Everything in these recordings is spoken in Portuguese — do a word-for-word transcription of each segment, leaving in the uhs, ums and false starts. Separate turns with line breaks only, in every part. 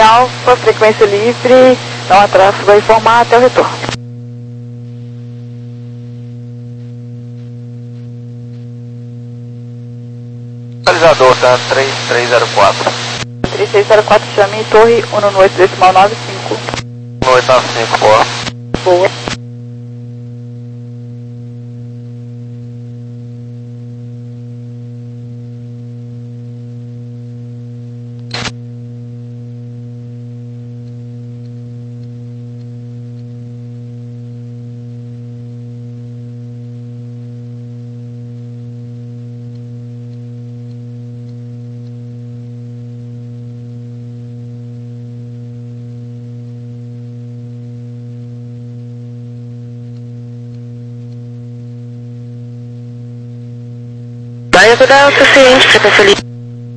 Alfa, frequência livre, não há tráfego a informar até o retorno.
Localizador, tá? três três zero quatro.
três três zero quatro, chame torre um no oito decimal nove cinco.
um oito nove cinco, boa.
Boa.
Bahia do Delta, ciente, frequência livre.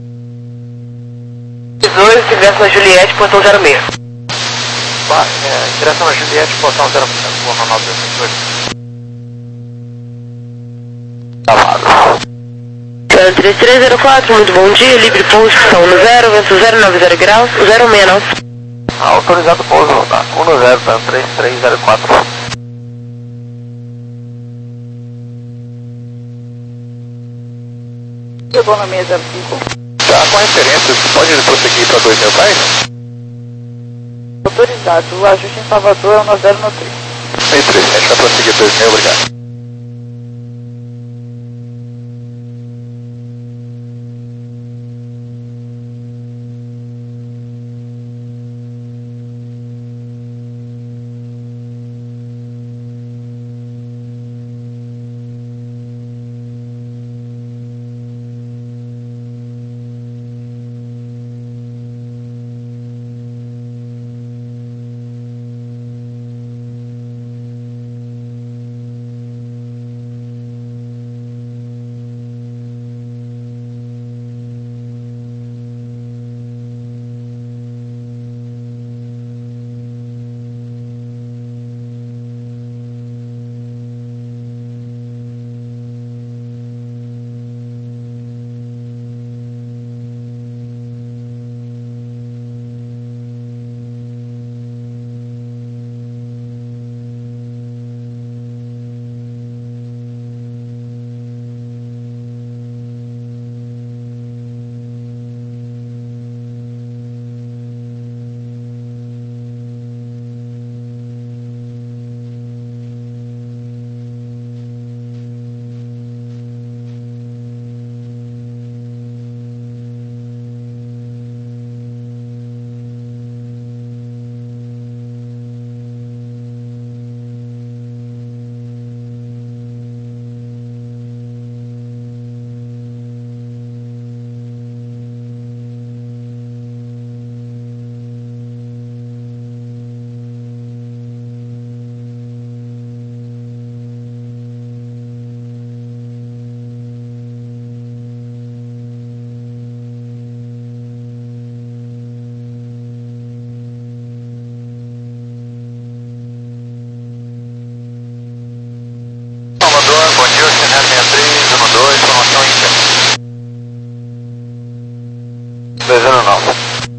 dois, ingresso na Juliette, portão zero seis.
Ba é, direção a Juliette, portão zero nove dois. Cavalo.
três três zero quatro, muito bom dia, livre pouso, pista um zero, vento zero nove zero graus, zero seis nove.
Autorizado pouso, tá? um zero, tá? três três zero quatro.
Chegou na seis zero cinco.
Tá com referência, você pode prosseguir para dois mil pés?
Autorizado, o ajuste em Salvador é o nove zero nove três.
seis três sete, vai prosseguir dois mil, obrigado. dois zero nove.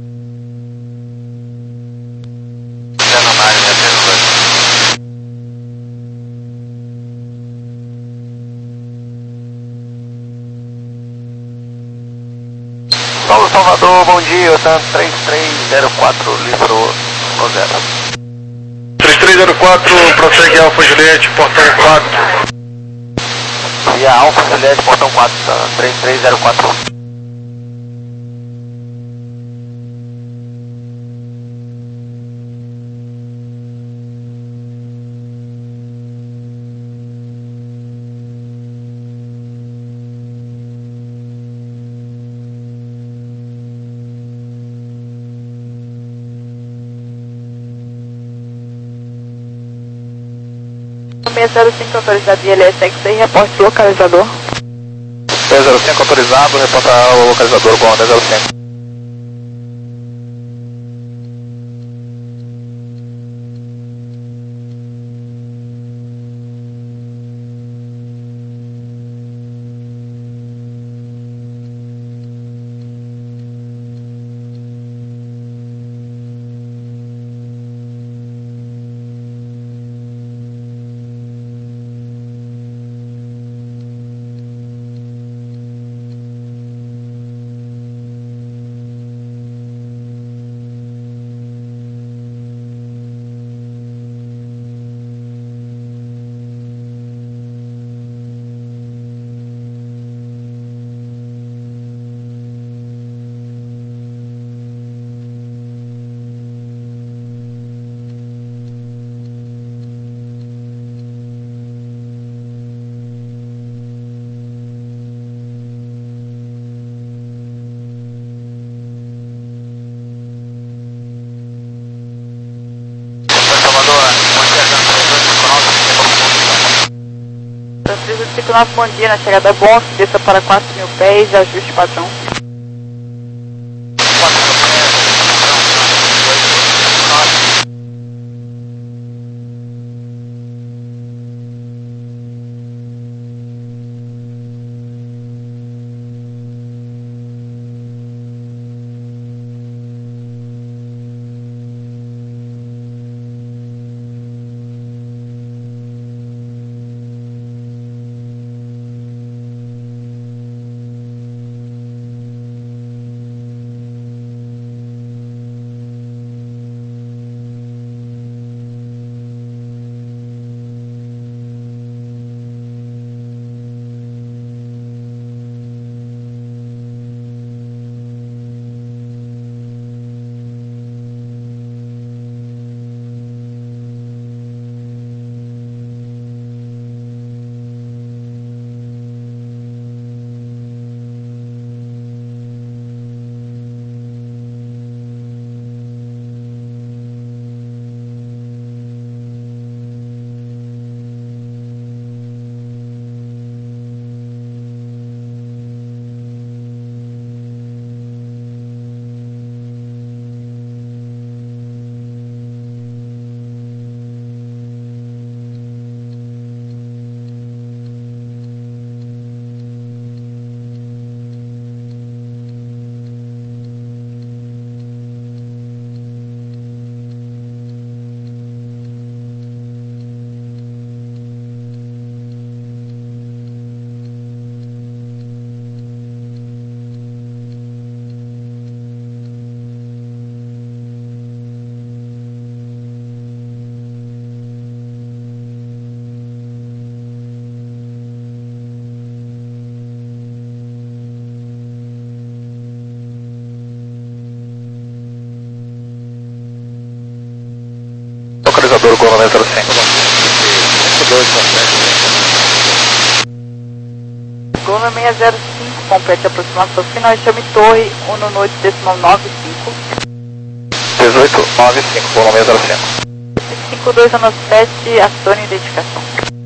Paulo Salvador, bom dia, Otan três três zero quatro, livro um zero.
três três zero quatro, prossegue Alfa Juliette, portão quatro.
E a Alfa Juliette, portão quatro, três três zero quatro.
seis zero cinco, autorizado I L S X aí, reporte localizador.
seis zero cinco, autorizado, reportar o localizador com dez zero cinco.
cinco nove, bom dia, na chegada bom, desça para quatro mil pés, ajuste padrão.
Localizador Gol zero cinco.
Gol seis zero cinco, complete aproximação final e chame torre, um noite decimal nove cinco.
dezoito nove cinco, Gol seis zero cinco.
cinco dois ano sete, acione identificação.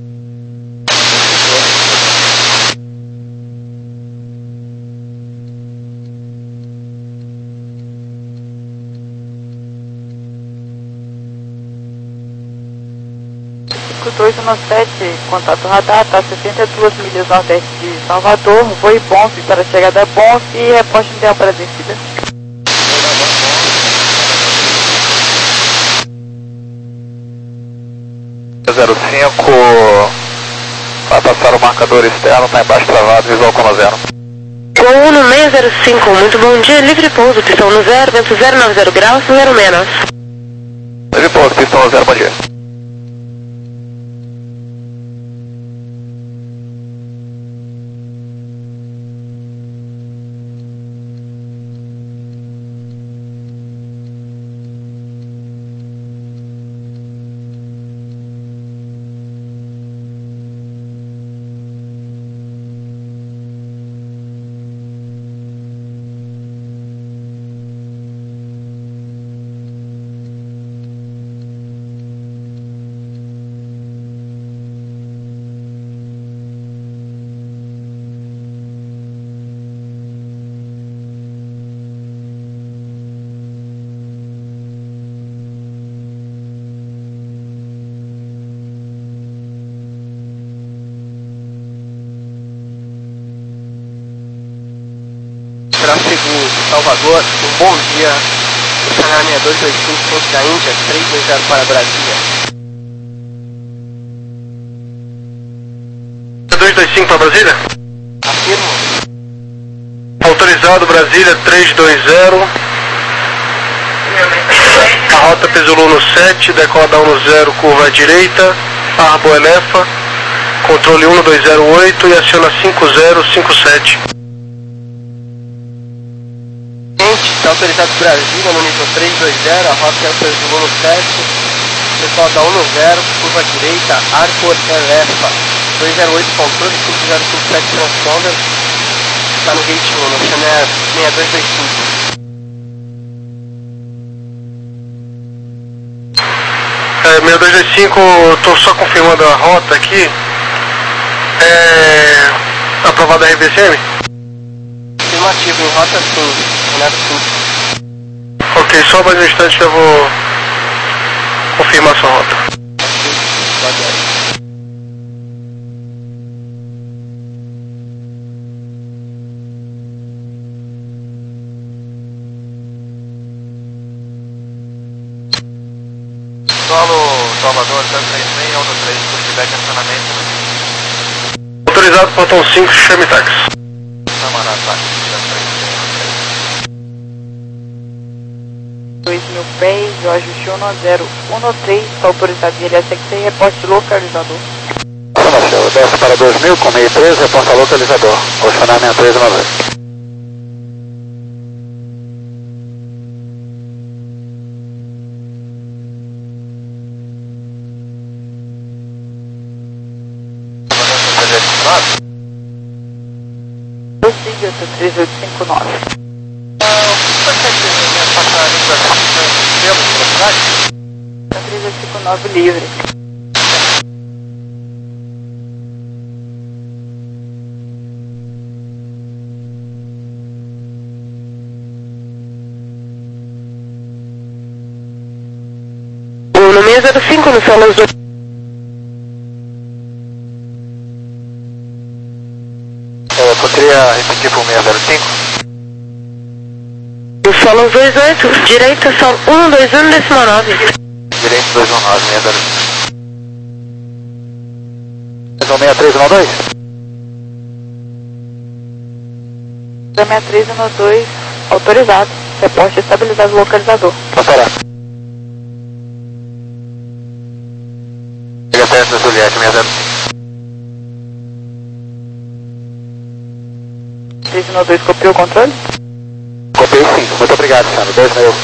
cinco dois ano sete, contato radar, está sessenta e duas milhas nordeste de Salvador, voe Bonf para chegada Bonf e reposte ideal para descida.
zero cinco, vai passar o marcador externo, está embaixo travado, visual com zero.
Gol no seis zero cinco, muito bom dia, livre pouso, pistão no zero, vento zero nove zero graus, zero menos.
Livre pouso, pistão no zero, bom dia.
Tráfego de Salvador, um bom dia, o canal seis dois dois cinco, ponto da Índia, três dois zero para Brasília.
dois dois cinco para Brasília?
Afirmo.
Autorizado Brasília três dois zero. A rota Pesolou no sete, decola da um zero, curva à direita, Arbo Elefa, controle um dois zero oito e aciona cinco zero cinco sete.
Está autorizado Brasília no nível três dois zero, a rota é o Pesolou no sete, pessoal da um zero, curva à direita, Arbo Elefa, dois zero oito controle, cinco zero cinco sete transponder, está no gate um, no channel seis dois dois cinco.
É, seis dois dois cinco, estou só confirmando a rota aqui. Está autorizado Brasília três dois zero, a rota é o Pesolou no sete, decola da um zero, curva à direita, Arbo Elefa, controle um dois zero oito e aciona cinco zero cinco sete. É, seis dois dois cinco, estou só confirmando a rota aqui. É... aprovado a R B C M?
Afirmativo, em rota sim, Renato sim.
Ok, só mais um instante que eu vou confirmar sua rota.
Pode ir.
Solo Salvador, cento e trinta e seis, Alto três, pushback acionamento.
Autorizado, portão cinco, chame táxi.
Camarada, táxi, cento e trinta e seis,
dois mil pés, Jorge um zero um três, está autorizado em L S X e reporte localizador.
Show, desce para dois mil com meio três, reporta localizador. Oceanar sessenta e três uma vez.
Prossiga, três oito cinco nove. três oito cinco nove livre.
No seis zero cinco, no Solas dois.
Eu poderia repetir por seis zero cinco?
No Solas dois oito, direita só um dois um décimo nove.
Direito dois um nove, seis zero cinco. seis três um dois?
seis três um dois, autorizado. Reporte estabilidade localizador.
Pode parar. Liga perto da Juliette, seis zero cinco.
três um dois, copiou o controle?
Copiei sim, muito obrigado, Sandro. dois mil.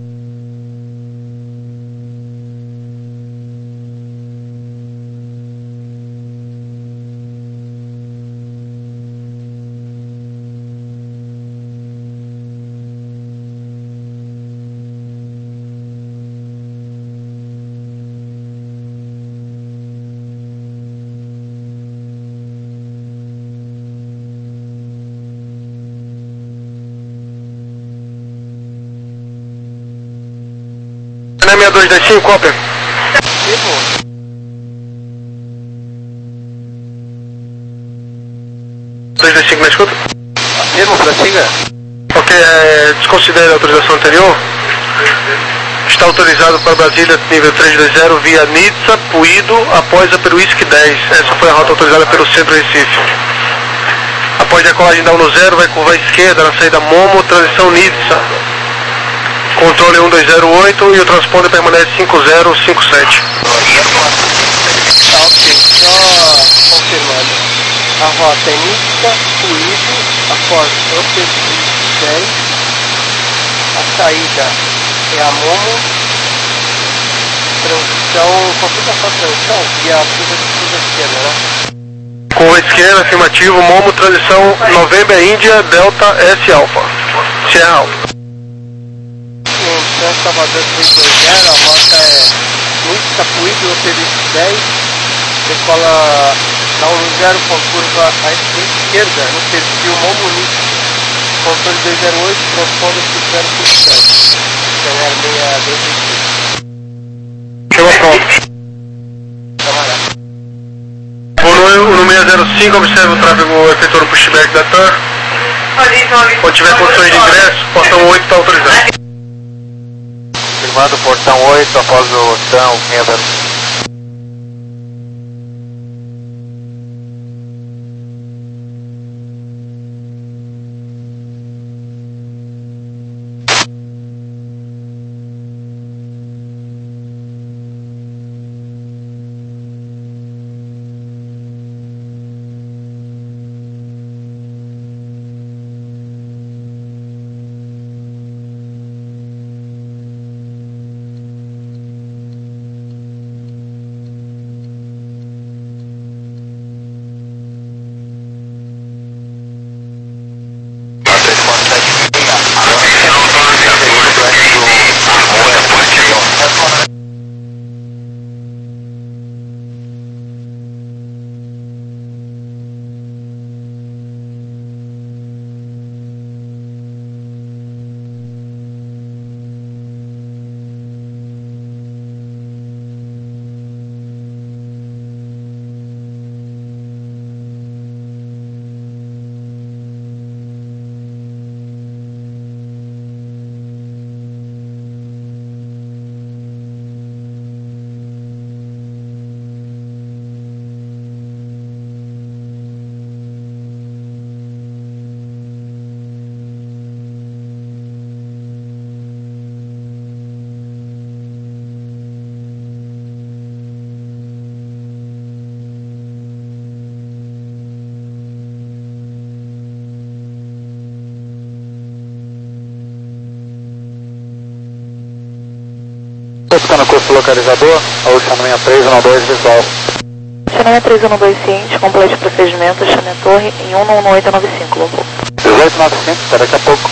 seis dois dois cinco, cópia. dois dois cinco na escuta?
Afirmo, prossiga.
Ok, é, desconsidere a autorização anterior. Está autorizado para Brasília, nível trezentos e vinte, via Nizza, Puído, após a Peruísque dez. Essa foi a rota autorizada pelo Centro Recife. Após decolagem da um zero, vai curva à esquerda, na saída Momo, transição Nizza. Controle um dois zero oito e o transponder permanece cinco zero cinco sete.
Tá ok, só confirmando. A rota é Nizza, Puído, após o dez. A saída é a Momo. Transição, confirma só a transição e a curva de curva esquerda, né?
Curva esquerda, afirmativo, Momo, transição November Índia, Delta S Alpha. Sierra Alpha.
Então, Salvador três dois zero, a rota é Nizza, Puído, O P V dez, decola da um zero com curva à esquerda, no perfil Momo Nizza, controle dois zero oito, transponder cinco zero cinco sete, ganhar seis dois cinco.
Chegou pronto.
Camarada.
O no seis zero cinco, observa o tráfego efetuando pushback da T A R. Quando tiver condições de ingresso, portão oito está autorizado.
Confirmando portão oito após o T A M seis zero cinco. Estou no curso localizador, Oceano sessenta e três um dois visual.
Oceano sessenta e três um dois ciente, complete procedimento, chame a torre em um um oito nove cinco, bom pouco.
dezoito nove cinco, até daqui a pouco.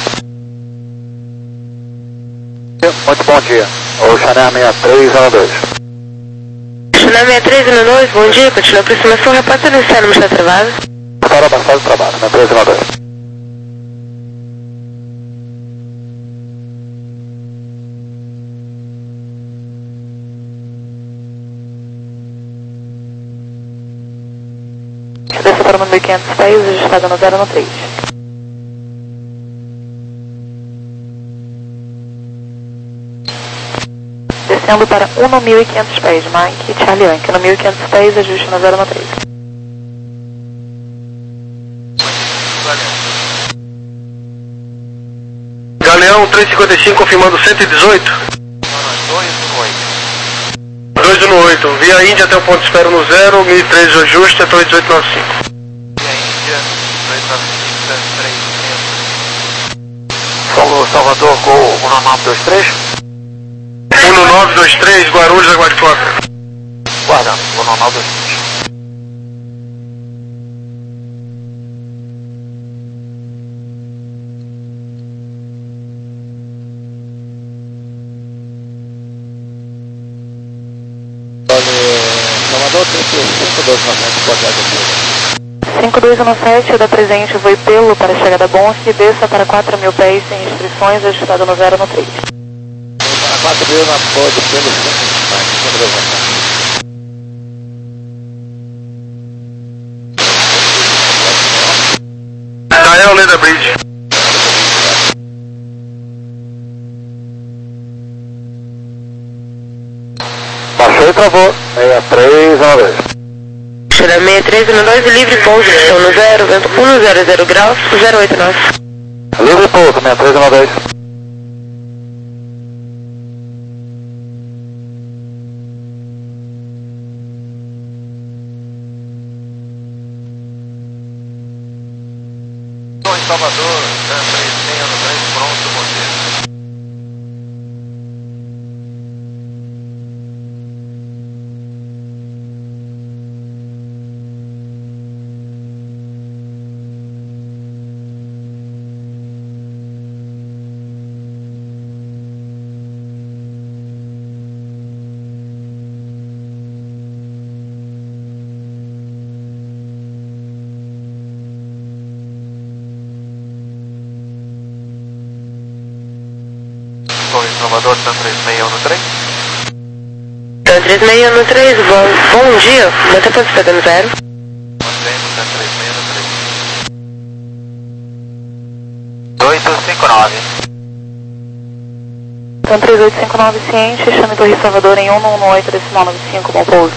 Muito bom dia, Oceano sessenta e três um dois.
Oceano sessenta e três um dois, bom dia, continua a aproximação, repórter do Oceano, mas está travado.
Para avançar o trabalho, sessenta e três um dois.
Desça para o número quinhentos pés, registrado no zero no três. Descendo para um no mil e quinhentos pés, Mike Charlie Yankee. No mil e quinhentos pés, ajuste no zero no três.
Galeão trezentos e cinquenta e cinco, confirmando cento e dezoito. dois um oito, via Índia até o ponto de espera no zero, mil e três de ajuste, até dezoito nove cinco.
Via Índia, dois nove cinco, três Solo Salvador, Gol um nove dois três.
um nove dois três, Guarulhos, Aguariflota.
Guarda, um nove dois três. Salvador, cinco dois um sete, pode dar
cinco dois um sete, da presente voo pelo para chegada Bonski, desça para quatro mil pés sem restrições, ajustado no zero no três.
Para quatro mil na pode pelo cinco dois um sete.
Dael, Leda Bridge.
Baixou e travou, sessenta e três um dois.
Oceano sessenta e três um dois, livre pouso, estão no zero, vento um zero zero graus, zero oito nove.
Livre pouso, sessenta e três um dois. Estou em Salvador, três seis um dois, pronto, bom dia. Estou em Salvador, sessenta e três seis um três.
Oceano três seis um três, bom, bom dia, mantém ponto de espera no zero.
Mantendo sessenta e três seis um três. oito cinco nove.
Então três oito cinco nove ciente, chame Torre Salvador em um um oito, decimal nove cinco, bom pouso.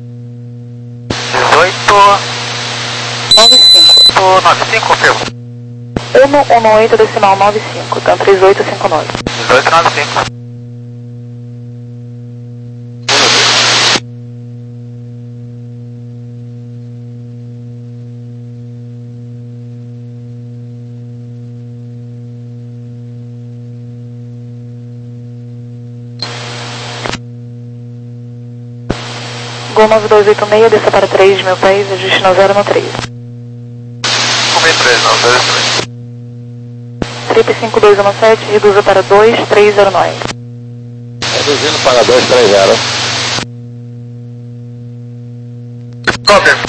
dezoito
nove cinco.
nove cinco, confirmo.
um um oito, decimal nove cinco, então três oito cinco nove.
dezoito nove cinco.
Gol nove dois oito seis, desça para três mil pés, ajuste no zero no três.
Comi três, não, dois três.
Trip cinco dois um sete, reduza para dois três zero nove.
Reduzindo para dois três zero.
Cópia.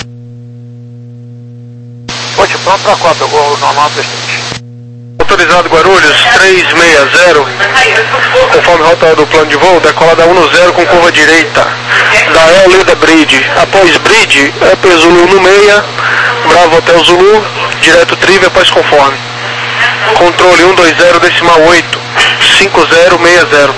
Ponte pronto para cópia, Gol normal dois três.
Autorizado Guarulhos trezentos e sessenta, conforme rota do plano de voo, decola da um zero com curva direita, Dael Leda Bridge. Após Bridge, é P Zulu no meia, Bravo Hotel Zulu, direto Trive após conforme. Controle um dois zero, decimal oito, cinco zero seis zero.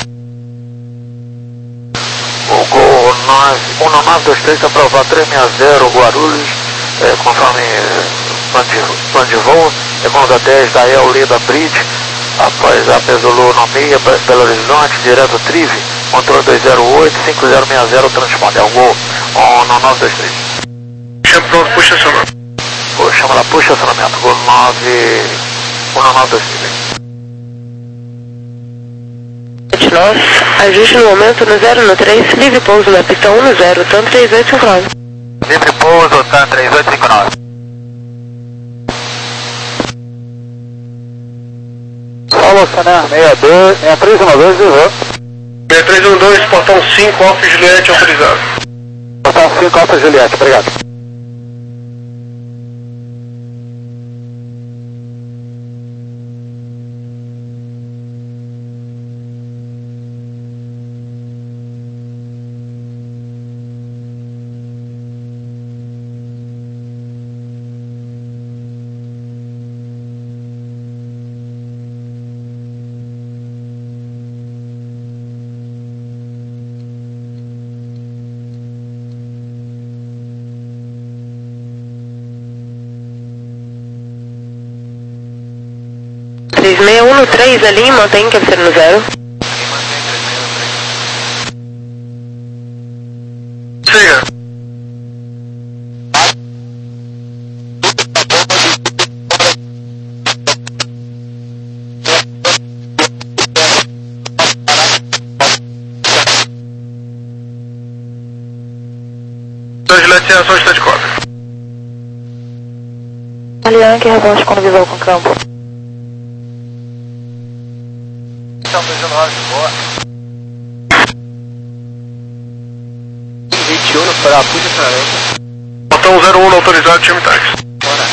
O Gol um nove dois três aprovado três seis zero, Guarulhos, é, conforme plano de, plano de voo, Econda dez da El Leda Bridge, após a Pesolu no meia, Belo Horizonte, direto Trive, controle dois zero oito, cinco zero seis zero, transponder o Gol um nove dois três.
Chama pronto, puxa acionamento.
Gol, chama lá, puxa acionamento, Gol nove, um nove dois três.
nós, ajuste no momento no zero no três, livre pouso na pista um no zero, TAM três oito cinco nove.
Livre pouso, TAM três oito cinco nove. Paulo Sané, seis dois, seis três um dois, zero.
seis três um dois, portão cinco, Alfa Juliette autorizado.
Portão cinco, Alfa Juliette, obrigado.
três seis um no três ali, mantém cabeceira no zero.
Siga. Dois Juliette, ação está de cópia.
Alian, que rebote quando visual com campo.
Então, dois nove, boa. vinte e um para a puxa frente.
Botão zero um autorizado, time táxi.
Bora.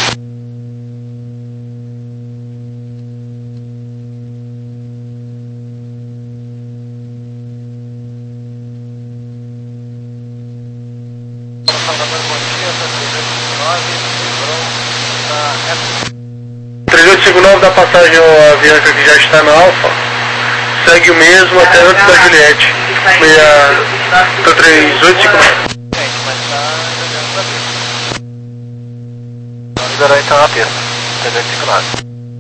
três oito cinco nove dá passagem ao Avianca que já está na Alfa. Segue o mesmo até antes da Juliette. Então três oito cinco nove.
Liberou então na pista. três oito cinco nove.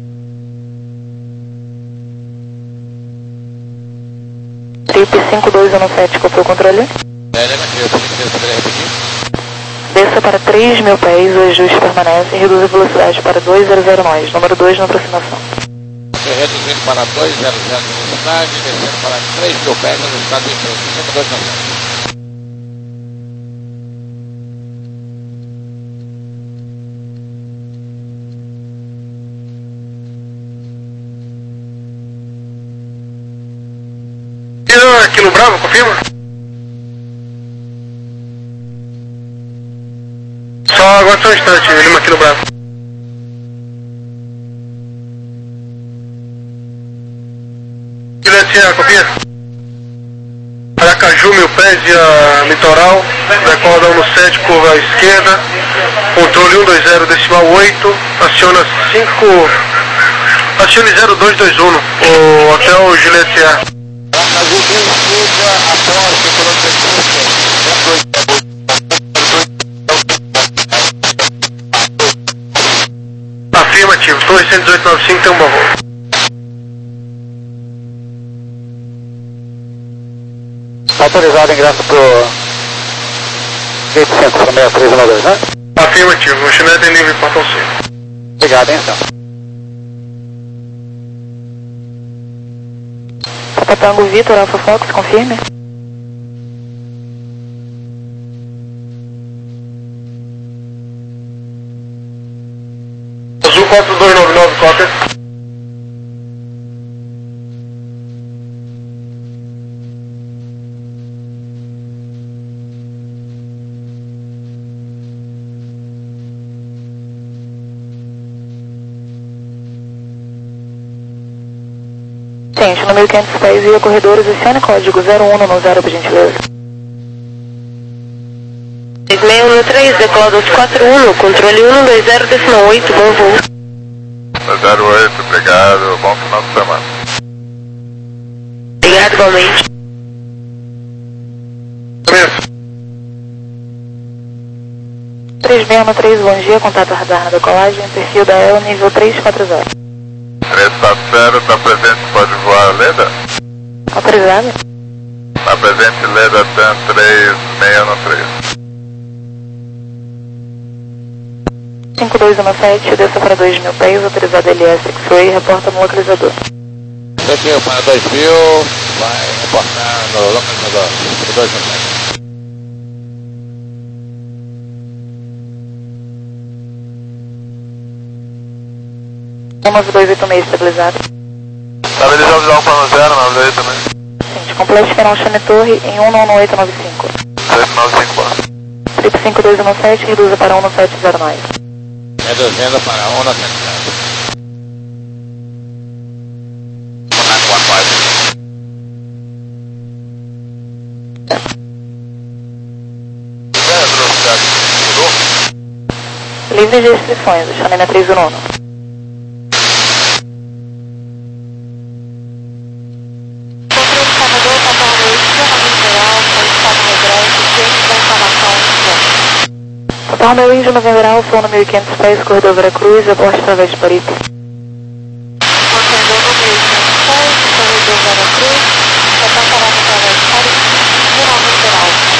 Trip cinco dois um sete, copiou o controle?
É, negativo, você poderia repetir?
Desça para três mil pés, o ajuste permanece e reduz a velocidade para dois zero zero nós, número dois na aproximação.
Reduzindo para dois zero zero na velocidade, descendo para três mil pés, no estado de cinco dois nove.
Aquilo Bravo, confirma? Só agora só um instante, Lima Aquilo Bravo. Juliette, copia? Aracaju, mil pés e a litoral, decola um no sete, curva à esquerda, controle um dois zero, decimal oito, aciona cinco, acione zero dois dois um, o hotel Juliette. Afirmativo, Torre cento e dezoito noventa e cinco tem um bom voo.
Autorizado ingresso pro gate centro, para seis três um dois, né?
Afirmativo, lanchonete em livre portão cinco.
Obrigado, hein, então.
Papa Tango Vitor, Alfa Fox, confirme.
Azul quatro dois nove nove, cópia.
Gente, no mil e quinhentos pés via corredores, acione código zero um no zero, por gentileza.
três seis um no três, decola dois quatro um, controle um dois zero, decimal oito, bom voo.
zero oito, obrigado, bom final de semana.
Obrigado, igualmente.
três seis um três, bom dia, contato radar na decolagem, perfil da E L, nível três quatro zero.
três quatro zero, está presente, pode voar Leda?
Autorizado?
Está presente Leda TAM três seis um três.
cinco dois um sete, desça para dois mil pés, autorizado L S X-Ray, reporta no localizador.
Certinho, para dois mil, vai.
do dois um sete.
um nove dois oito seis estabilizado.
Estabilizado visual plano zero, nove dois também.
Sim, complete final Chame Torre em um nove oito nove cinco.
sete nove cinco quatro.
Trip cinco dois um sete, reduza para um sete zero nove.
Reduzindo para um sete zero.
Livre de restrições, o Xanena três um nove. Total Romeo Índio Novembro Alfa, no mil e quinhentos pés, corredor Veracruz, aborte através de Paripe.
Corredor no mil e quinhentos pés, corredor Veracruz, total parado através de Paripe, no Novembro Alfa.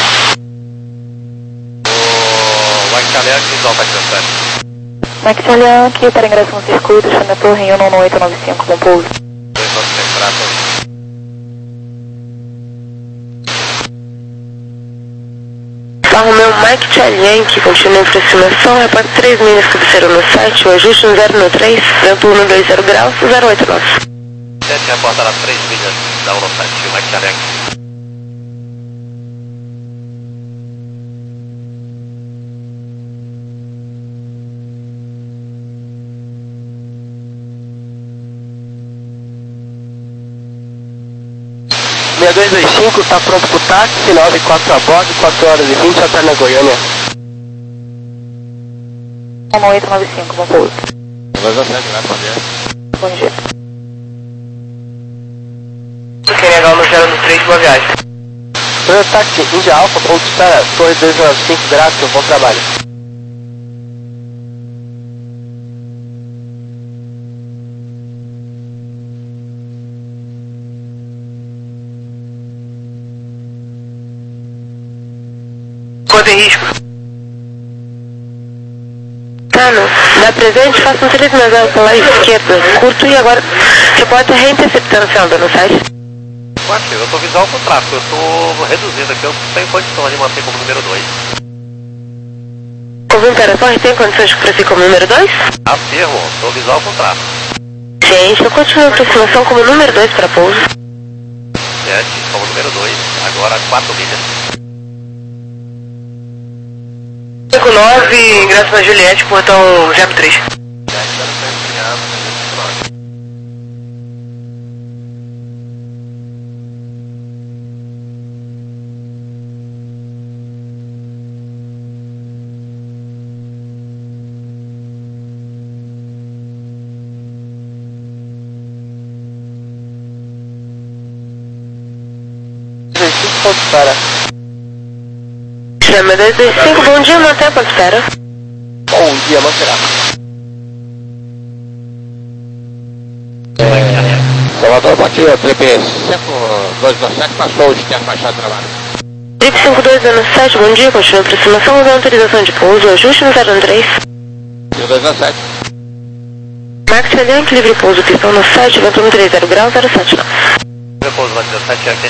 O Mike Italiano que visual para dezessete.
Mike Italiano aqui para ingresso no circuito, Chame Torre em um nove oito nove cinco, com pouso.
dois nove seis, prato.
Romeo Mike Italiano, que continua em aproximação, reparte três milhas que observam no site, o ajuste no zero no três, vento um dois zero graus, zero oito nove.
sete reportará três milhas da Eurosat, o Mike Italiano.
seis dois dois cinco, está pronto para o táxi, nove quatro a bordo, quatro horas e vinte, até na Goiânia.
um nove oito nove cinco, com pouso.
dois um sete, né? Bom dia.
Bom dia.
Quem legal no zero no três, boa viagem. Primeiro táxi, Índia Alfa, ponto de espera, Torre dois nove cinco, Graça, bom trabalho.
Quanto em risco? Tano, da presente, faça um três mais alto pela esquerda, curto e agora reporta reinterceptando o onda no site.
Aqui, eu estou visual com tráfego, eu estou reduzindo aqui, eu tenho condição de manter como número dois.
Convinte para a torre, tem condições de prosseguir como número dois?
Afirmo, estou visual com tráfego.
Gente, eu continuo a aproximação como número dois para pouso.
sete, como número dois, agora quatro milhas.
cinco nove, ingresso na Juliette, portão zero três. Ponto de espera.
Chama dois dois cinco, bom dia, manter a ponto de espera.
Bom dia, manterá.
É, Salvador, bom dia, Trip cinco dois dois sete, passou o externo Machado Trabalho.
Trip cinco dois dois sete, bom dia, continua a aproximação, usando autorização de pouso, ajuste no zero três.
cinco dois dois sete.
Max Italiano, livre pouso, pistão no site, vento um três zero graus, zero sete nove.
Repouso na dezessete aqui.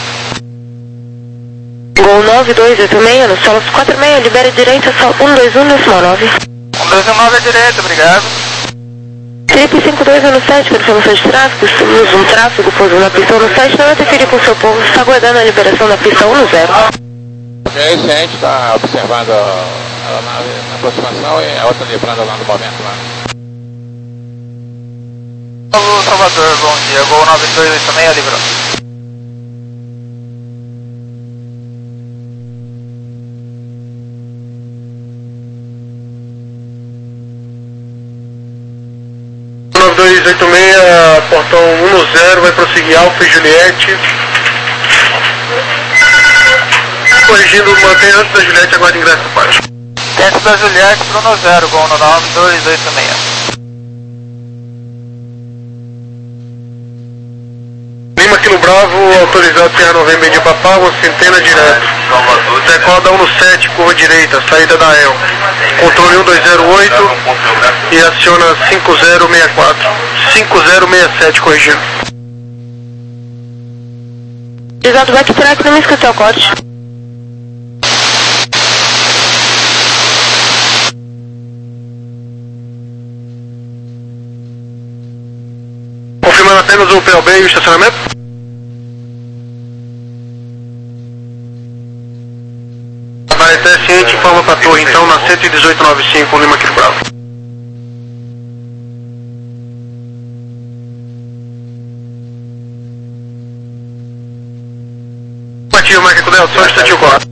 Gol nove dois oito seis, no solo quatro seis, libera direita, sol um dois um, no small nove.
um dois um nove à direita, obrigado.
Trip cinco dois um sete, para informação de tráfego, estamos um tráfego, pouso na pista um sete, não interferir com o seu povo, está aguardando a liberação da pista um zero.
Ok, ciente, está observando a aeronave na aproximação e a outra livrando lá no momento lá.
Alô, Salvador, bom dia, Gol nove dois oito seis, livrando.
nove dois oito seis, portão um zero, vai prosseguir Alfa e Juliette. Corrigindo, mantém antes da Juliette, aguarda ingresso no pátio.
Dentro da Juliette, Bruno zero, Gol nove dois oito seis.
Lima Quilo Bravo, autorizado Serra Novembro de Papá, uma centena direto. Decoda um sete, curva direita, saída da E L. Controle um dois zero oito e aciona cinco zero seis quatro. cinco zero seis sete, corrigindo.
Exato, backtrack, não me esqueceu o corte.
Confirmando apenas o P L B e o estacionamento. Vai até ciente, informa para a torre então na cento e dezoito noventa e cinco, Lima Kilo Bravo. Ativo, Mike Cudel, só um instantinho, corre.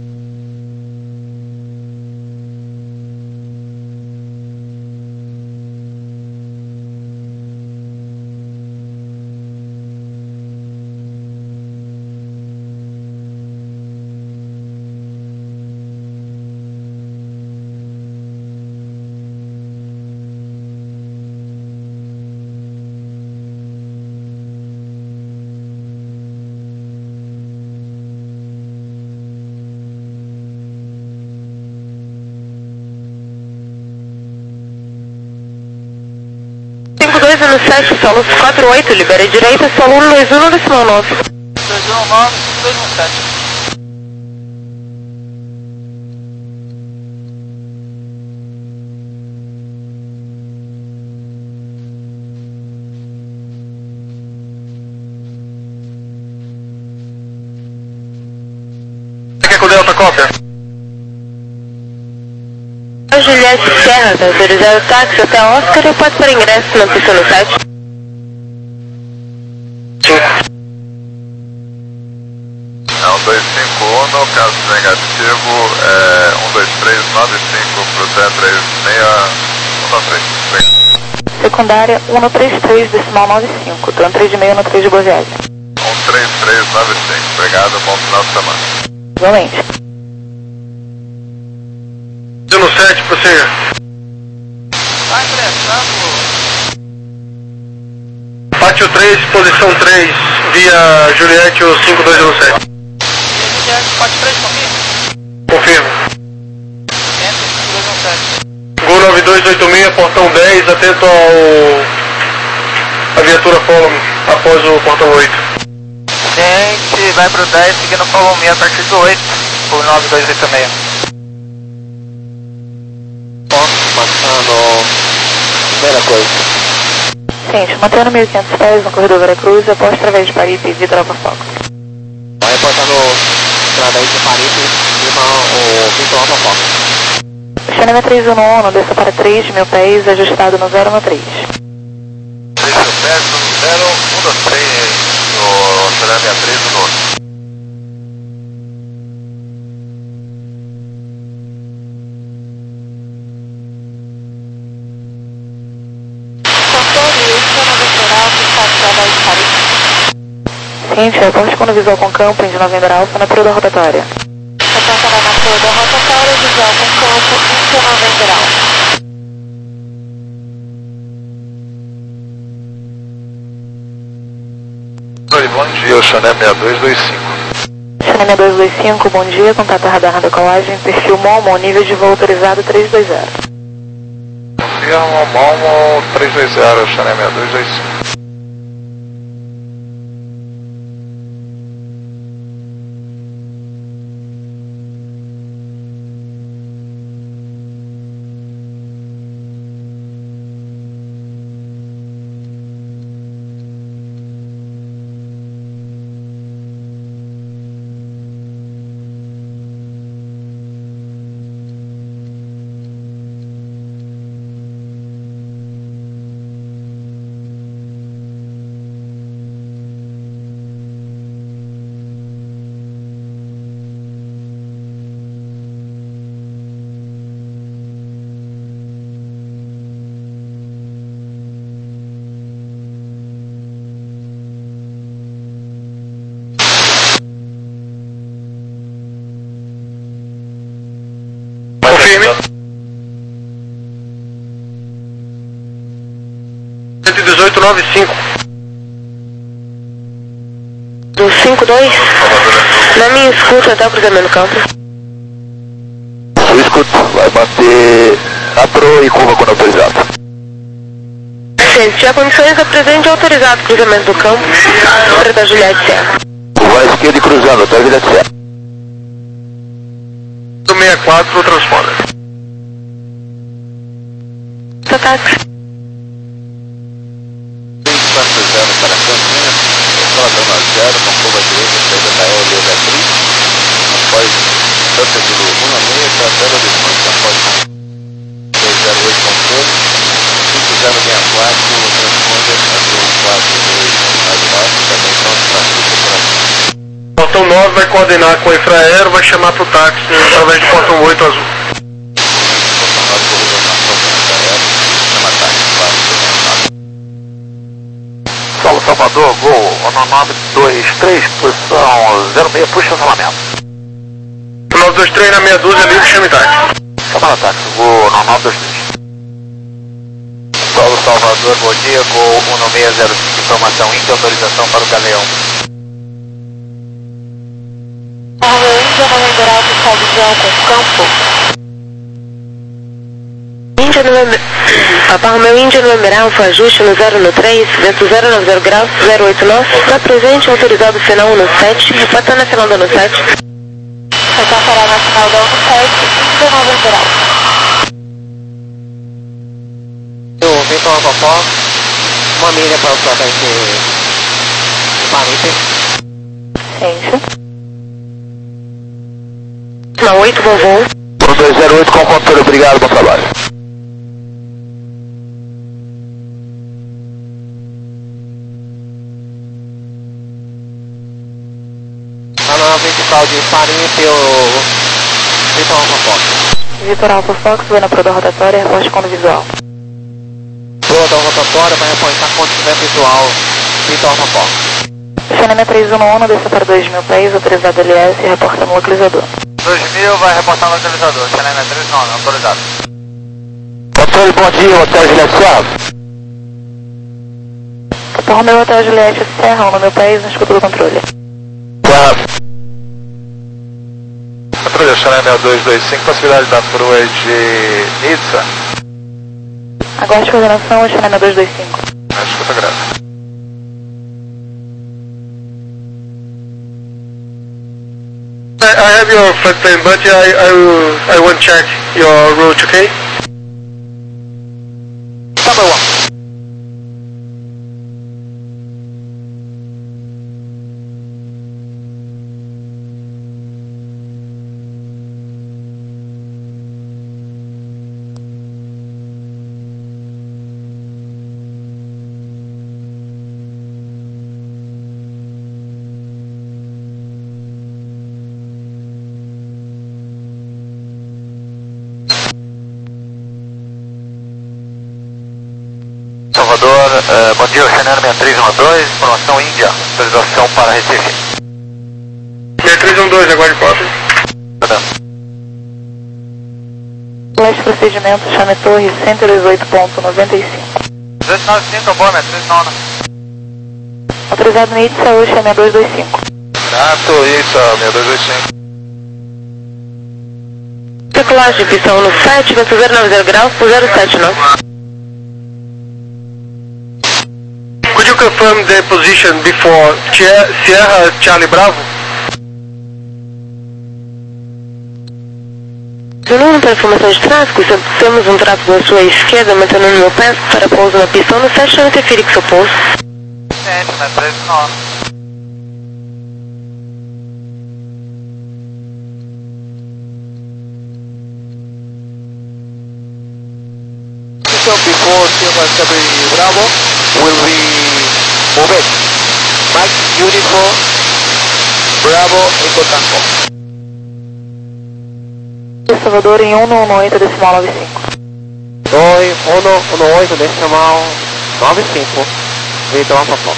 cinco dois um sete, solo quatro oito, libera direita, solo um dois um, decimal nove.
dois um nove, dois um sete.
Mike Cudel, tá cópia?
Juliette Serra, tá autorizado o táxi até Oscar e pode para ingresso na pista no site.
É um dois cinco um, no caso negativo, é um dois três nove cinco pro T três seis um nove três.
Secundária um três três, decimal nove cinco, Dan três de meio no três de boa viagem.
um três três nove cinco, obrigado, bom final de semana.
Igualmente.
No sete, prossiga.
Tá ingressando.
Pátio três, posição três, via Juliette, o cinco dois um sete.
E Juliette, pode três comigo?
Confirmo.
Enter, cinco dois um sete.
Gol nove dois oito seis, portão dez, atento ao... a viatura Follow após o portão oito.
Gente, vai pro dez, seguindo Follow Me a partir do oito, por nove dois oito seis.
Passando. Primeira coisa.
Gente, mantendo mil e quinhentos pés no corredor Veracruz, após através de Paripe e Vitor Foco.
Vai reportando através de Paripe e o Vitor Alfa Foco.
Xanema três um um, desça para três mil pés, ajustado no zero um três.
três mil pés, zero um dois três, no Xanema três um um.
Gente, reporte quando visual com campo, de Novembro Alfa, na da rotatória.
Reporta na natura da rotatória, visual com campo, de Novembro Alfa.
Oi, bom dia, o Xané seis dois dois cinco.
Xanema dois dois cinco, bom dia, contato radar na decolagem, perfil Momo, nível de voo autorizado três dois zero.
Confirma, Momo três dois zero, Xané seis dois dois cinco.
Confirme. cento e dezoito noventa e cinco.
Do cinco dois, na minha escuta até o cruzamento do campo.
O escuto vai manter a pro e curva quando autorizado.
Se tiver condições, apresente autorizado cruzamento do campo para da Juliette Serra.
Curva
Agora esquerda e cruzando, até a vida certa.
Do sessenta e quatro, transponder.
Táxi.
quatro zero para Campinas, escola dando zero, com curva direita, saída da E L da Tri, após Santa de Lu, um seis, para Belo Horizonte, após dois zero oito controle, cinco zero seis quatro, transponder, azul quatro dois, nove nove, também pronto para pista por aqui.
Portão nove vai coordenar com o infraero, vai chamar pro táxi através do portão oito azul.
Portão nove, coordenação com o infraero, chama táxi quatro dois nove.
Saulo Salvador, gol, ONO nove dois três, posição zero seis, puxa o salamento.
nove dois três na meia dúzia, livre, chame táxi.
Chamada táxi, gol, ONO nove dois três.
Saulo Salvador, bom dia, gol um seis zero cinco, informação Índia, autorização para o Galeão.
Palma Índia no numeral fiscal visual com campo. Índia no numeral... Palma Índia no numeral foi ajuste no zero no três, vento zero nove zero graus, zero oito nove, está presente autorizado final um no sete, reportando a final do no sete. Vai parar na final do no sete, Índia no numeral.
Eu vim com a Copó, uma milha para o Flamengo Marítima.
Ciência. Na oito, bom voo.
um dois zero oito com controle, obrigado, bom trabalho.
A nova principal de Farinha pelo Vitor Alfa Fox.
Vitor Alfa Fox, Buena Proda rotatória, reposte com visual.
Proda rotatória vai reportar quando tiver visual Vitor Alfa Fox.
Xanema três um um, desça para dois mil pés, autorizado L S e reporta no localizador.
dois mil vai reportar no localizador, Xanema três um um, autorizado.
Controle, bom dia, Hotel Juliette Serra.
Capão Romeu, Hotel Juliette Serra, um no meu pés, no escudo do controle.
Serra.
Controle, Xanema dois dois cinco, possibilidade da proa de Nizza.
Aguarde coordenação, Xanema dois dois cinco.
Escuta grave.
I, I have your flight plan, but I, I, will, I won't check your route, okay?
Number one.
Salvador, uh, bom dia, Xanema seis três um dois, informação Índia, autorização para Recife.
seis três um dois, aguarde quatro.
Flash procedimento, chame torre cento e dezoito ponto noventa e cinco.
duzentos e noventa e cinco, bom, né? três nove.
Autorizado no I T S, chame dois dois cinco.
Gato, isso, seis dois dois cinco.
Decolagem, pistão no sete, vento zero nove zero graus, zero sete nove.
Could you confirm the position before Sierra Charlie Bravo?
Nuno para informação de tráfego, temos um tráfego à sua esquerda, mantendo no meu pé para pouso na pista no sete, não interfere com seu pouso.
sete, né? três nove.
So before Sierra Charlie Bravo, will we move it? Mike Uniform Bravo Eco Tango.
Salvador em um um oito, decimal nove cinco.
dois um um oito, decimal nove cinco. Vitor Alfa Fox.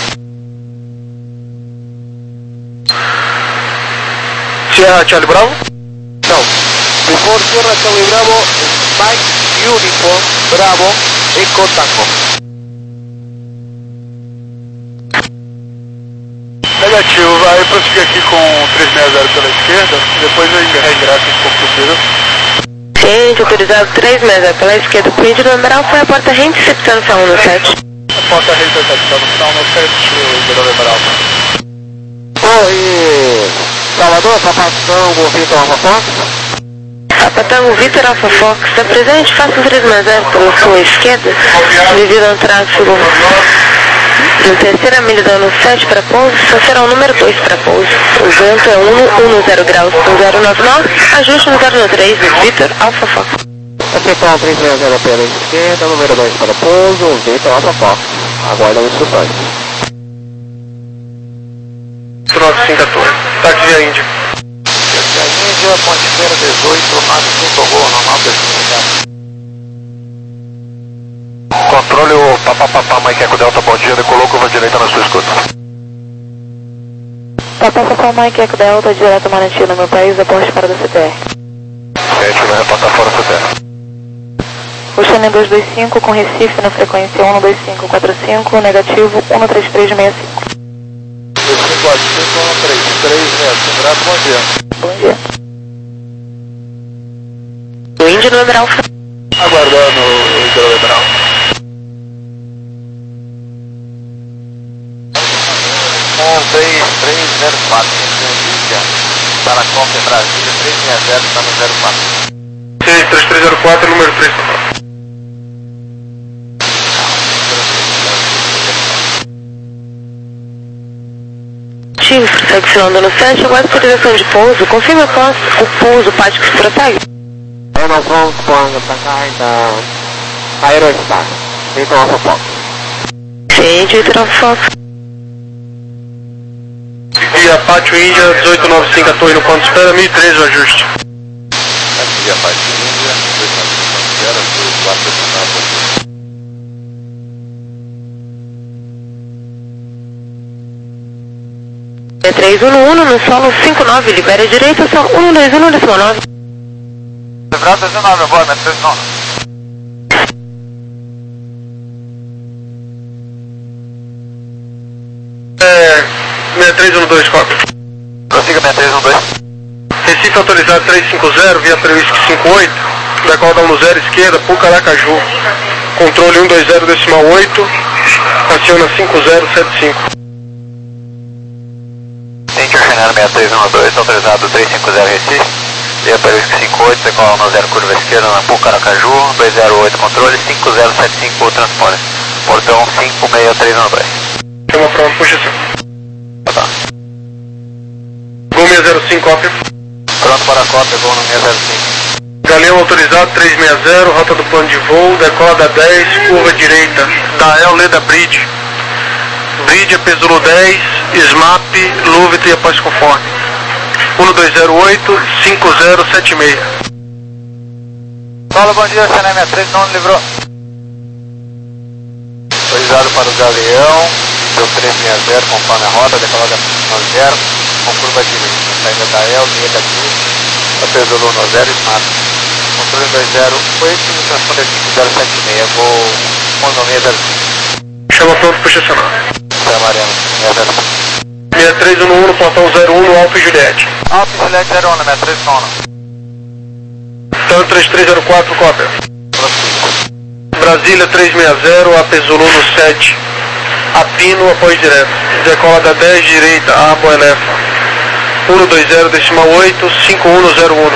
Sierra Charlie Bravo?
No. Before Sierra Charlie Bravo, Mike Uniform Bravo Eco Tango.
Negativo, vai prosseguir aqui com três seis zero pela esquerda, depois eu reingresso se for possível.
Ciente, autorizado três metros pela esquerda, print do numeral foi a porta reinterceptando final no sete.
A porta reinterceptando final no sete, o numeral.
Torre Salvador, Papatango, Vitor Alfa Fox.
Papatango, Vitor Alfa Fox, está presente, faça o três mais zero pela sua esquerda, devido ao tráfego na terceira milha da ONU sete para pouso, só será o número dois para pouso. O vento é um zero graus com zero nove nove, ajuste no zero três, Vitor Alfa Fox.
Aceitão três seis zero pela esquerda, número dois para pouso, Vitor Alfa Fox. Aguarda as instruções.
nove cinco quatorze, táxi via Índia.
Via Índia, Ponte-Feira dezoito, nove cinco Gol, normal dois. Controle o Papapá, Mike Eco Delta, bom dia, decolou curva direita na sua escuta.
Papapá, Mike Eco Delta, direto Manati no meu país, aposte para da C T R.
sete, vai reportar fora C T R.
Oceano dois dois cinco com Recife na frequência um dois cinco quatro cinco, negativo um três três seis cinco.
dois cinco quatro cinco, um três três seis cinco, grato, bom dia.
Bom dia.
O Índio no numeral.
Aguardando o hidroleibral. um três três zero quatro, Índia, para a Copa Brasília, três seis zero, está no zero quatro.
seis três três zero quatro, número três.
Ativo, prossegue filando no sete, aguarda autorização de pouso, confirma após o pouso, Pático se protegue.
Aí nós vamos quando para cá, então, Aerostar, Vitor Alfa Fox.
Ciente, Vitor Alfa Fox.
Via Pátio Índia, dezoito nove cinco, a torre no ponto de espera, mil e treze o ajuste.
Aqui a parte Índia, dois nove cinco zero, dois quatro cinco.
É três um um no solo cinco nove, libera a direita, solo um dois um décimo nove.
Livrado dezenove, boa, metro três nove.
É, seis três um dois quatro.
Prossiga seis três um dois.
Recife autorizado três cinco zero, via Prewisque cinco oito, decola um zero esquerda, Pucaracaju. Controle um dois zero decimal oito, aciona cinco zero sete cinco.
Tente Oceano seis três um dois, autorizado três cinco zero Recife, via Prewisque cinco oito, decola um zero curva esquerda na Pucaracaju, dois zero oito controle, cinco zero sete cinco o transporte. Portão cinco seis três um dois.
Chama pronto, puxa assim.
Tá.
Gol seis zero cinco, cópia.
Pronto para a cópia, gol no seis zero cinco.
Galeão autorizado três seis zero, rota do plano de voo, decola da dez, curva direita, da El Leda Bridge. Bridge, Pesulo dez, S M A P, Lúvito e após conforme. um dois zero oito, cinco zero sete seis.
Fala, bom dia, Oceano seis três, não livrou. Autorizado para o Galeão, deu três seis zero, conforme a rota, decola da zero, com curva direita, saída da El, Leda Bridge, a Pesulo zero, S M A P. Controle dois zero oito, transponder cinco zero sete seis, vou Mono seis zero cinco.
Chama pronto, puxa acionar.
Céu Mariano, seis zero cinco.
seis três um um no portão zero um no Alfa e Juliette.
Alfa e Juliette zero um, seis três um.
Então três três zero quatro, cópia.
Prossiga.
Brasília três seis zero, Apesulu no sete. Apino, apoio direto. Decola da dez, direita, Abo Elefa. um dois zero, decimal oito, cinco um zero um.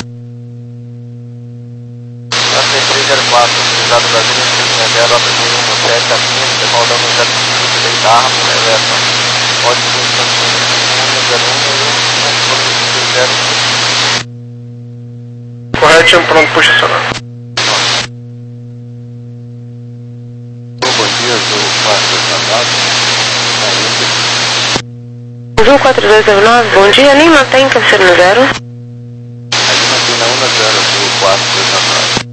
seis três zero quatro, autorizado Brasília três seis zero, Apesulu no sete, Apino, decola da zero cinco, direita, Abo Elefa. Pode ser um zero um,
Correto, chama pronto, puxa acionar.
Bom dia, sou o Márcio Sanado.
Azul quatro dois zero nove, bom dia, Lima tem câncer no zero.
Aí mantém um zero, Azul quatro dois zero nove.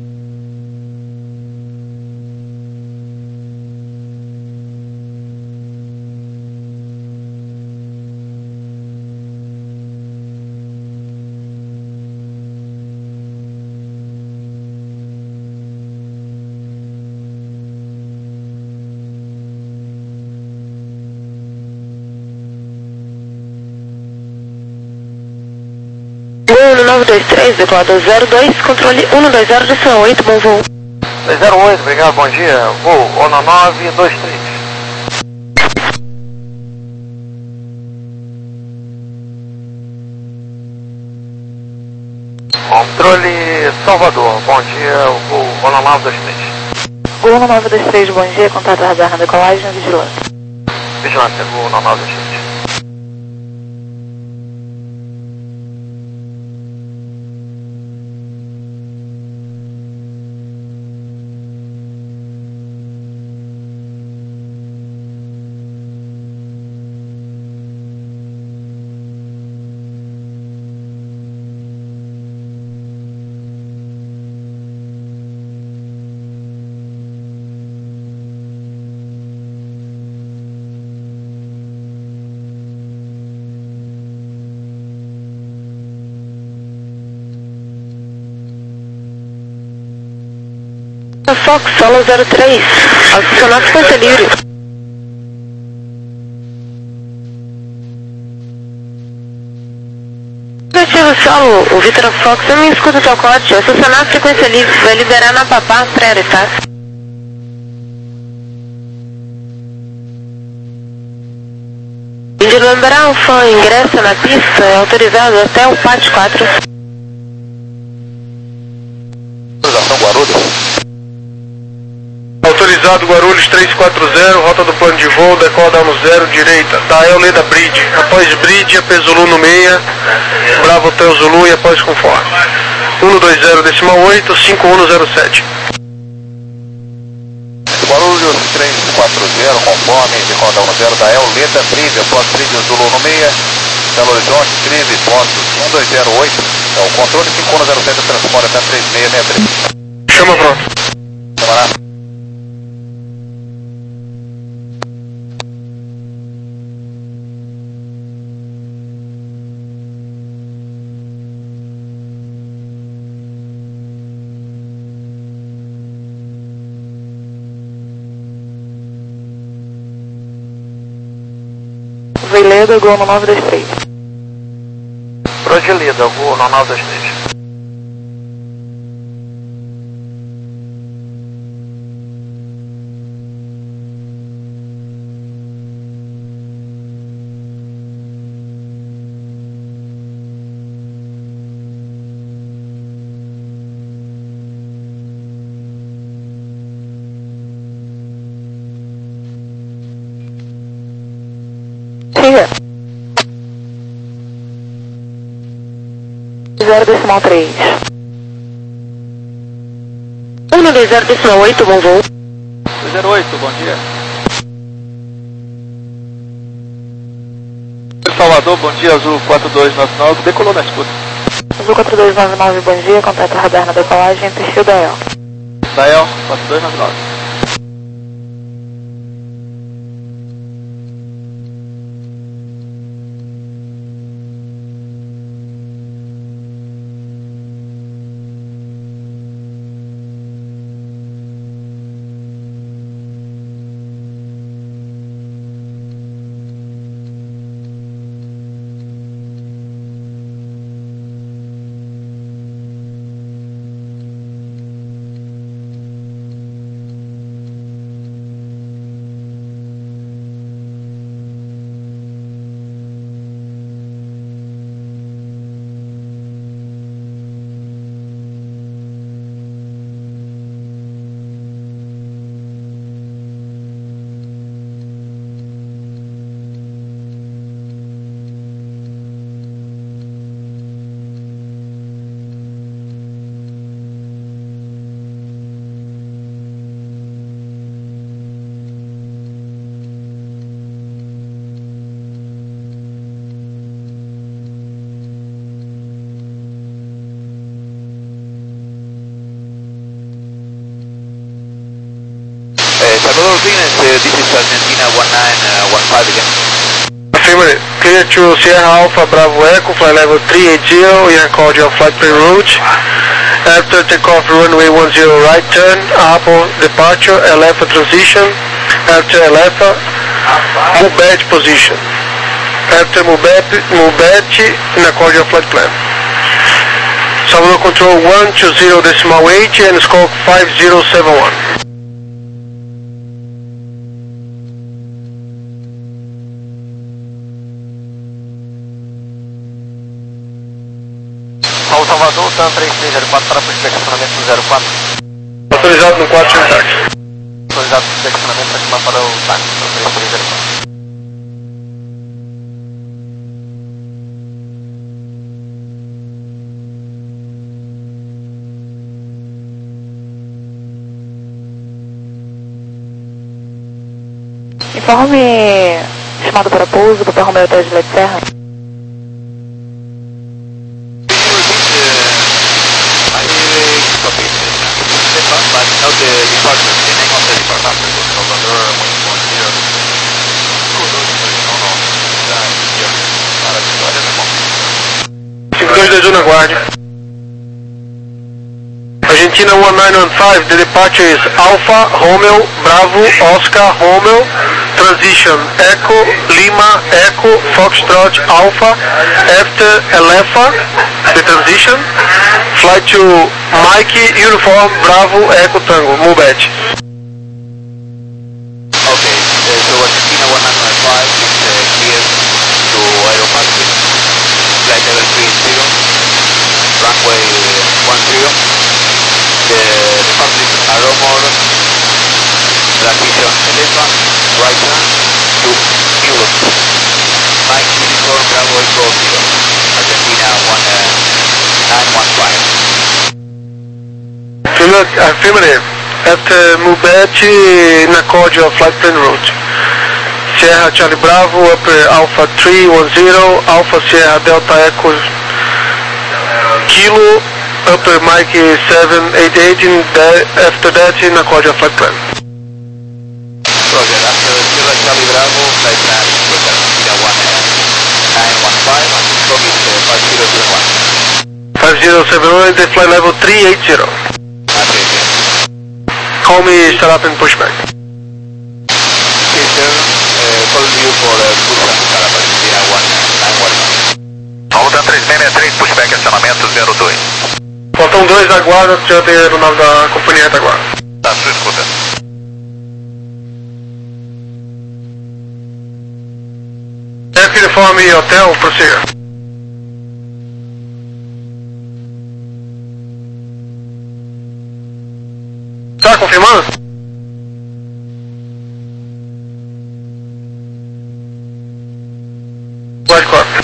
um nove dois três, decolado zero dois, controle um dois zero decimal oito, bom voo.
dois zero oito, obrigado, bom dia. Voo ONU nove dois três.
Controle Salvador, bom dia, o voo Rona nove dois três.
Voo nove dois três, bom dia, contato radar na decolagem, vigilância.
Vigilância, voo Rona nove dois três.
Fox, solo zero três, adicionar frequência livre. Negativo solo, o Vitor Fox, eu me escuto o teu código, adicionar frequência livre, vai liberar na papá pré-aeroestar. De lembrar o fã ingressa na pista, é autorizado até o pátio quatro.
Autorização Guarulhos.
Autorizado Guarulhos três quatro zero, rota do plano de voo, decola down no zero, direita, Dael Leda Bridge, após Bridge, A P Zulu no meia, Bravo Hotel Zulu e após conforme. um dois zero decimal oito, cinco um zero sete.
Guarulhos três quatro zero, conforme, decola down no zero, Dael Leda Bridge, após Bridge Zulu no meia, Belo Horizonte, Trive, pontos um dois zero oito, é o controle cinco um zero sete, transporte até três seis seis três.
Chama pronto.
Vamos lá.
Veleda, Gol no nove dois três.
Progelida, voo no nove dois três.
Siga. zero decimal três.
um dois zero decimal oito, bom voo.
dois zero oito, bom dia. Salvador, bom dia, Azul quatro dois nove nove, decolou na escuta.
Azul quatro dois nove nove, bom dia, contato radar na decolagem, perfil Dael.
Dael, quatro dois nove nove.
Salvador Venus, uh, this is Argentina one nine one five again.
Affirmative. Clear to Sierra Alpha Bravo Echo, flight level three eight zero, you are called your flight per route. After takeoff runway one zero right turn, Apple departure, L F transition. After L F, Mubet position. After Mubet, Mubet, in accord your flight plan. Salvador control one two zero decimal eight and score five zero seven one.
Salvador, TAM três três zero quatro para pushback estacionamento zero quatro.
Autorizado no quatro, chama táxi.
Autorizado pushback estacionamento para chamar para o táxi, TAM três três zero quatro.
Informe chamado para pouso, Papa Romeo Hotel de Serra.
cinco dois dois um na guarda. Argentina one nine one five, the departure is Alpha, Romeo, Bravo, Oscar, Romeo, transition Echo, Lima, Echo, Foxtrot, Alpha, after Alpha, the transition, flight to Mikey, Uniform, Bravo, Echo, Tango, move at.
Okay, uh, so Argentina one nine one five is uh, clear to Aeropacific, flight level three zero, runway one zero. The Republic Aromor, transition Elephant, right turn to Europe. Mike Uniform Bravo Echo zero, Argentina one nine one five.
Affirmative. At uh, Mubet, Nacordia flight plan route. Sierra Charlie Bravo, upper Alpha three one zero, Alpha Sierra Delta Echo Kilo, upper Mike seven eight eight, in the, after that in Nacordia flight plan.
Roger, after Sierra Charlie Bravo, flight plan with Argentina one nine one five, and the scope is uh, five zero seven one.
five zero seven one, the flight level three eight zero.
Okay, okay.
Call me, start up and pushback.
Okay, sir, uh, call you for uh, push and start up Argentina one nine one five.
Alta três seis seis três, pushback, acionamento zero dois.
Faltam dois da guarda, já tem o nome da companhia retaguarda.
Tá, sua escuta.
F Uniforme Hotel, prossiga. Tá confirmando? Guarde quatro.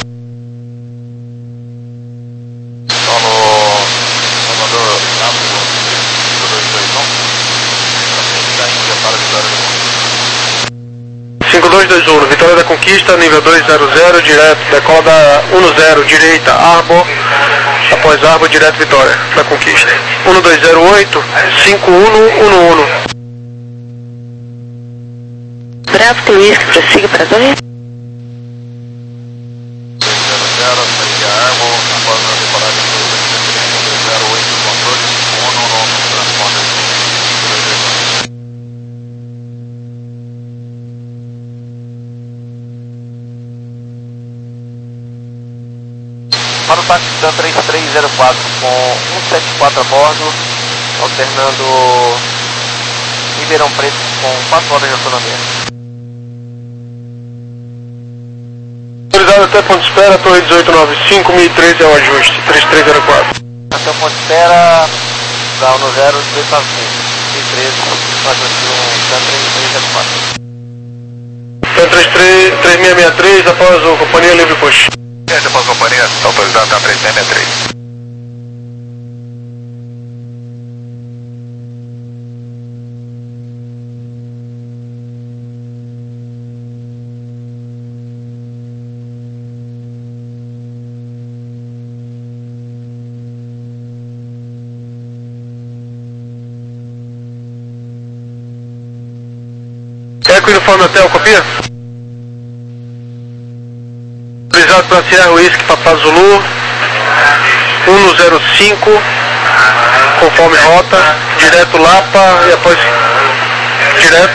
Solo Salvador, Nápoles, cinco dois dois um. Da Índia para Vitória do Mundo.
cinco dois dois um, Vitória da Conquista, nível dois zero zero, direto, decola da um zero, direita, Arbor, após Arbor, direto Vitória da Conquista. um dois zero oito, cinco um um um.
Bravo, tem Whisky, prossiga para dois.
dois zero zero, segue a Arbor, após a decolagem do um dois zero oito, controle, cinco um um um, transponder cinco dois dois um.
Para o táxi TAM três três zero quatro com um sete quatro a bordo, alternando Ribeirão Preto com quatro horas de autonomia.
Autorizado até ponto de espera, Torre dezoito nove cinco, mil e treze é o ajuste, três três zero quatro.
Até o ponto de espera, da um zero dezoito nove cinco, mil e treze, patrocínio TAM três três zero quatro.
TAM três três seis seis três, após o Companhia Livre Push.
Essa após a companhia, autorizado TAM três seis seis três.
Eco Uniforme Hotel, copia? Autorizado para Sierra Whisky Papa Zulu um zero cinco, conforme rota, direto Lapa e após direto.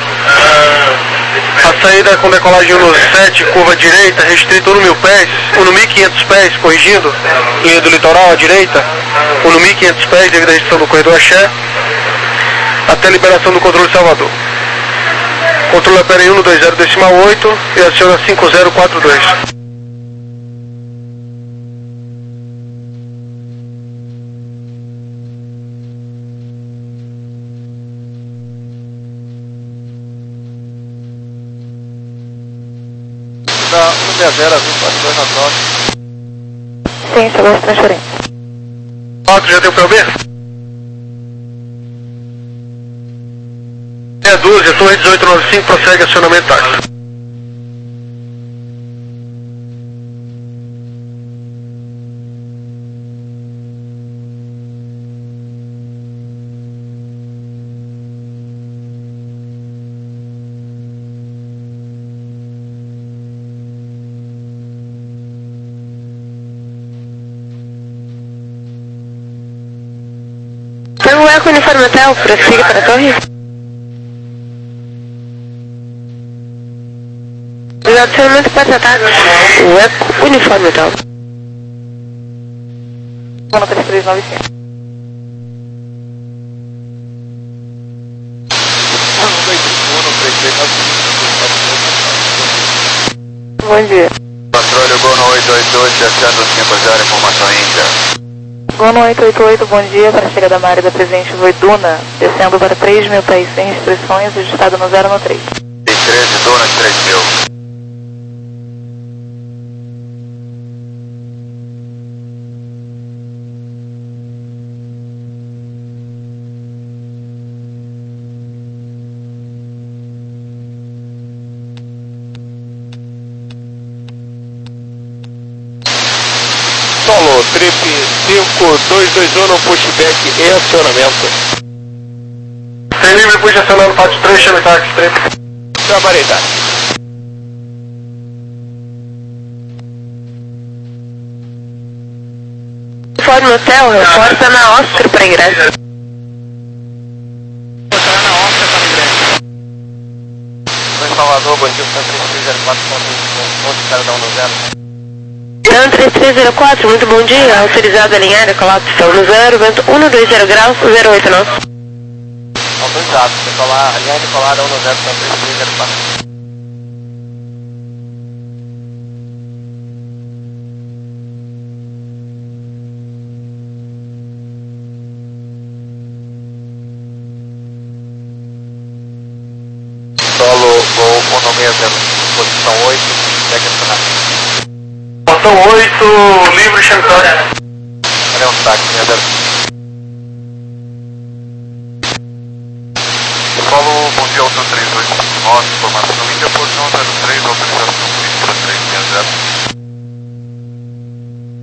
A saída com decolagem um sete, curva direita, restrito um mil pés, um mil e quinhentos pés, corrigindo, linha do litoral à direita, um mil e quinhentos pés devido à restrição do corredor Axé, até a liberação do controle de Salvador. Controle opera em um dois zero decimal oito e aciona cinco zero quatro dois.
seis zero, azul quatro dois na troca.
Sim, chegou essa transferência.
quatro, já tem o P O B? Meia dúzia, torre dezoito noventa e cinco, prossegue acionamento táxi.
Tango Eco Uniforme Hotel, prossiga para a torre. Acionamento para ataque. O Eco Uniforme Hotel.
Zona três três nove cinco. Bom dia.
Patrulha Gono oito oito oito, descendo cinco zero, informação Índia.
Gono oito oito oito, bom dia. Para a chegada da área da Presidente Voiduna, descendo para três mil pés sem restrições, registrado no zero no três.
treze, Duna, três mil.
Solo, trip cinco dois dois um, pushback e acionamento.
Tem livre push acionando pátio três, chame táxi, trip.
Trabalhei, tá?
Uniforme Hotel, reporta na Oscar para ingresso.
Oi, Salvador, bom dia, três três zero quatro, ponto cara da um no zero.
Dan três três zero quatro, muito bom dia. Autorizado a alinhar a colapso no zero, vento um dois zero graus, zero oito nove.
Autorizado, decolar, alinhar e decolar da um no zero, três três zero quatro.
Solo, Gol, Mono seis zero, posição oito, segue acionamento.
Posição oito, livre, chame táxi.
Olha um táxi, seis zero. Solo, bom dia, Alto três oito nove, informação Índia, posição zero três, autorização política três seis zero.